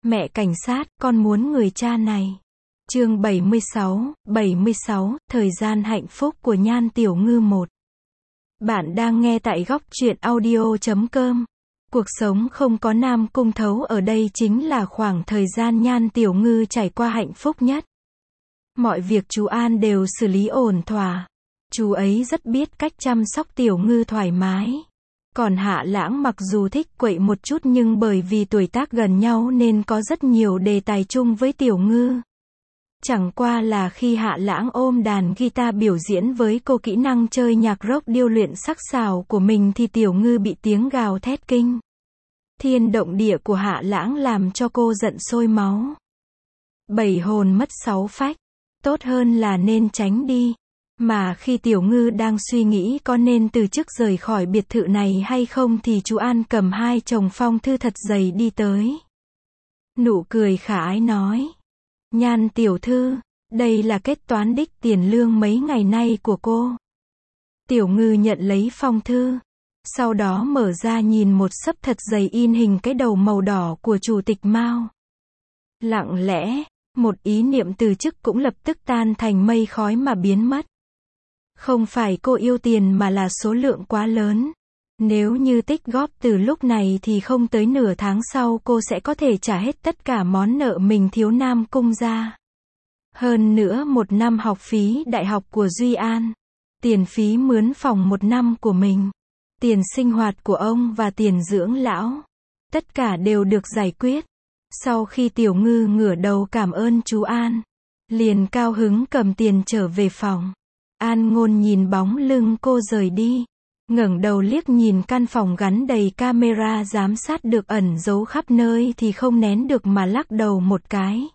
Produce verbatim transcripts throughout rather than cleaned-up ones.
Mẹ cảnh sát, con muốn người cha này. Chương bảy mươi sáu, bảy mươi sáu, thời gian hạnh phúc của Nhan Tiểu Ngư một. Bạn đang nghe tại góc truyện audio chấm com. Cuộc sống không có Nam Cung Thấu ở đây chính là khoảng thời gian Nhan Tiểu Ngư trải qua hạnh phúc nhất. Mọi việc chú An đều xử lý ổn thỏa. Chú ấy rất biết cách chăm sóc Tiểu Ngư thoải mái. Còn Hạ Lãng mặc dù thích quậy một chút nhưng bởi vì tuổi tác gần nhau nên có rất nhiều đề tài chung với Tiểu Ngư. Chẳng qua là khi Hạ Lãng ôm đàn guitar biểu diễn với cô kỹ năng chơi nhạc rock điêu luyện sắc sảo của mình thì Tiểu Ngư bị tiếng gào thét kinh thiên động địa của Hạ Lãng làm cho cô giận sôi máu. Bảy hồn mất sáu phách, tốt hơn là nên tránh đi. Mà khi Tiểu Ngư đang suy nghĩ có nên từ chức rời khỏi biệt thự này hay không thì chú An cầm hai chồng phong thư thật dày đi tới. Nụ cười khả ái nói: Nhan tiểu thư, đây là kết toán đích tiền lương mấy ngày nay của cô. Tiểu Ngư nhận lấy phong thư, sau đó mở ra nhìn một xấp thật dày in hình cái đầu màu đỏ của chủ tịch Mao. Lặng lẽ, một ý niệm từ chức cũng lập tức tan thành mây khói mà biến mất. Không phải cô yêu tiền mà là số lượng quá lớn. Nếu như tích góp từ lúc này thì không tới nửa tháng sau cô sẽ có thể trả hết tất cả món nợ mình thiếu Nam Cung ra. Hơn nữa một năm học phí đại học của Duy An, tiền phí mướn phòng một năm của mình, tiền sinh hoạt của ông và tiền dưỡng lão, tất cả đều được giải quyết. Sau khi Tiểu Ngư ngửa đầu cảm ơn chú An, liền cao hứng cầm tiền trở về phòng. An Ngôn nhìn bóng lưng cô rời đi, ngẩng đầu liếc nhìn căn phòng gắn đầy camera giám sát được ẩn giấu khắp nơi thì không nén được mà lắc đầu một cái.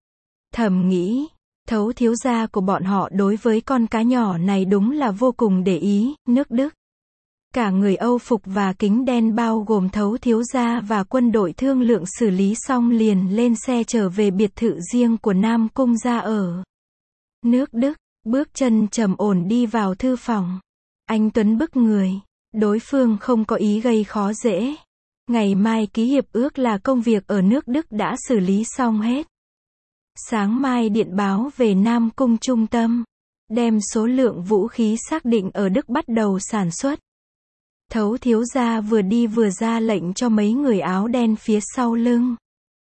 Thầm nghĩ, Thấu thiếu gia của bọn họ đối với con cá nhỏ này đúng là vô cùng để ý. Nước Đức, cả người Âu phục và kính đen bao gồm Thấu thiếu gia và quân đội thương lượng xử lý xong liền lên xe trở về biệt thự riêng của Nam Cung gia ở nước Đức. Bước chân trầm ổn đi vào thư phòng. Anh Tuấn bức người. Đối phương không có ý gây khó dễ. Ngày mai ký hiệp ước là công việc ở nước Đức đã xử lý xong hết. Sáng mai điện báo về Nam Cung trung tâm. Đem số lượng vũ khí xác định ở Đức bắt đầu sản xuất. Thấu thiếu gia vừa đi vừa ra lệnh cho mấy người áo đen phía sau lưng.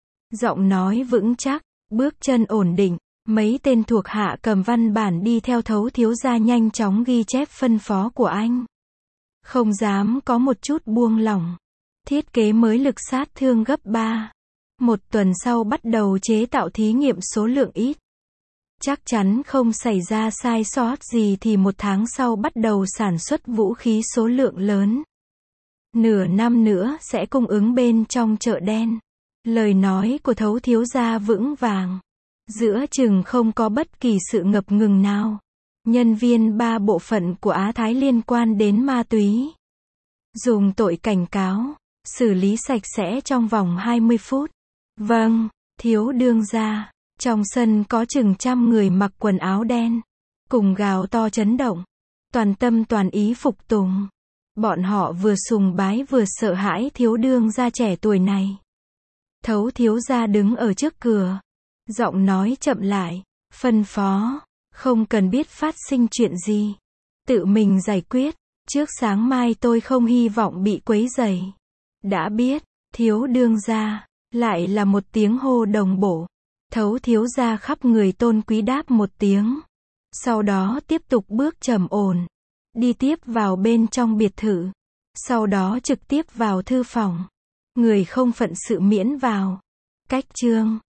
Giọng nói vững chắc, bước chân ổn định. Mấy tên thuộc hạ cầm văn bản đi theo Thấu thiếu gia nhanh chóng ghi chép phân phó của anh. Không dám có một chút buông lỏng. Thiết kế mới lực sát thương gấp ba. Một tuần sau bắt đầu chế tạo thí nghiệm số lượng ít. Chắc chắn không xảy ra sai sót gì thì một tháng sau bắt đầu sản xuất vũ khí số lượng lớn. Nửa năm nữa sẽ cung ứng bên trong chợ đen. Lời nói của Thấu thiếu gia vững vàng. Giữa chừng không có bất kỳ sự ngập ngừng nào. Nhân viên ba bộ phận của Á Thái liên quan đến ma túy. Dùng tội cảnh cáo. Xử lý sạch sẽ trong vòng hai mươi phút. Vâng, thiếu đương gia. Trong sân có chừng trăm người mặc quần áo đen. Cùng gào to chấn động. Toàn tâm toàn ý phục tùng. Bọn họ vừa sùng bái vừa sợ hãi thiếu đương gia trẻ tuổi này. Thấu thiếu gia đứng ở trước cửa. Giọng nói chậm lại, phân phó, không cần biết phát sinh chuyện gì, tự mình giải quyết, trước sáng mai tôi không hy vọng bị quấy rầy. Đã biết, thiếu đương gia, lại là một tiếng hô đồng bộ. Thấu thiếu gia khắp người tôn quý đáp một tiếng. Sau đó tiếp tục bước trầm ổn, đi tiếp vào bên trong biệt thự. Sau đó trực tiếp vào thư phòng. Người không phận sự miễn vào. Cách chương